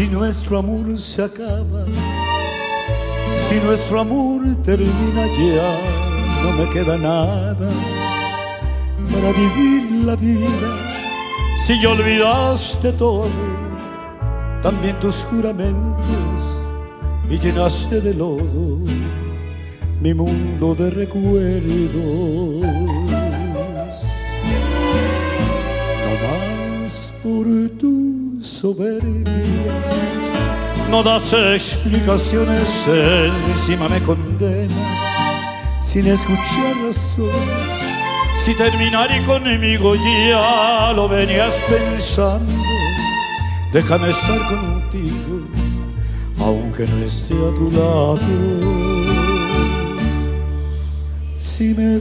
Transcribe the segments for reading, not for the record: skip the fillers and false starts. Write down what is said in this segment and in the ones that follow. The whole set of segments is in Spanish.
Si nuestro amor se acaba, si nuestro amor termina ya, no me queda nada para vivir la vida. Si ya olvidaste todo, también tus juramentos, y llenaste de lodo mi mundo de recuerdos. No más por tu soberbia, no das explicaciones, encima me condenas sin escuchar razones. Si terminar conmigo ya lo venías pensando, déjame estar contigo aunque no esté a tu lado. Si me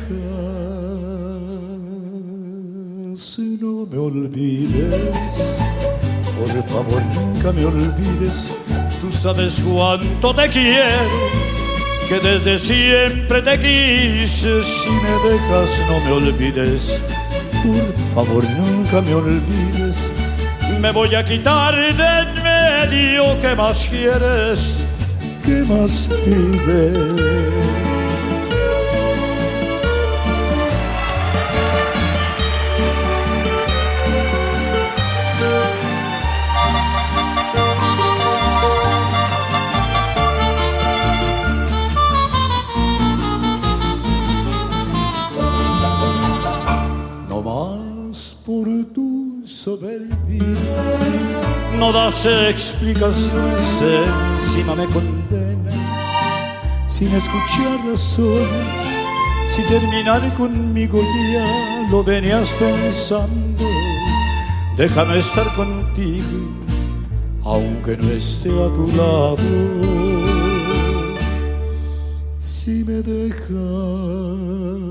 dejas, no me olvides, por favor nunca me olvides. Tú sabes cuánto te quiero, que desde siempre te quise. Si me dejas, no me olvides, por favor nunca me olvides. Me voy a quitar de en medio. ¿Qué más quieres? ¿Qué más pides? Por tu soberbia, no das explicaciones, encima me condenas sin escuchar razones. Si terminar conmigo ya lo venías pensando, déjame estar contigo aunque no esté a tu lado. Si me dejas,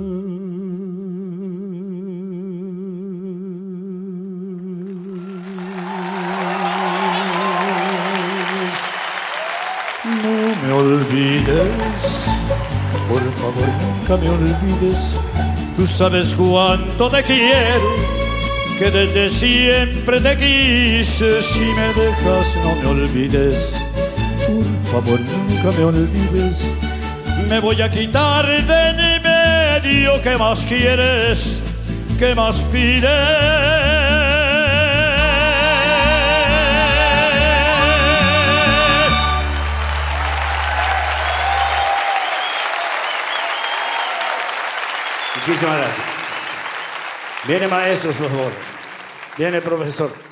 no me olvides, por favor nunca me olvides. Tú sabes cuánto te quiero, que desde siempre te quise. Si me dejas, no me olvides, por favor nunca me olvides. Me voy a quitar de en medio. ¿Qué más quieres? ¿Qué más pides? Muchísimas gracias. Viene maestros, por favor. Viene profesor.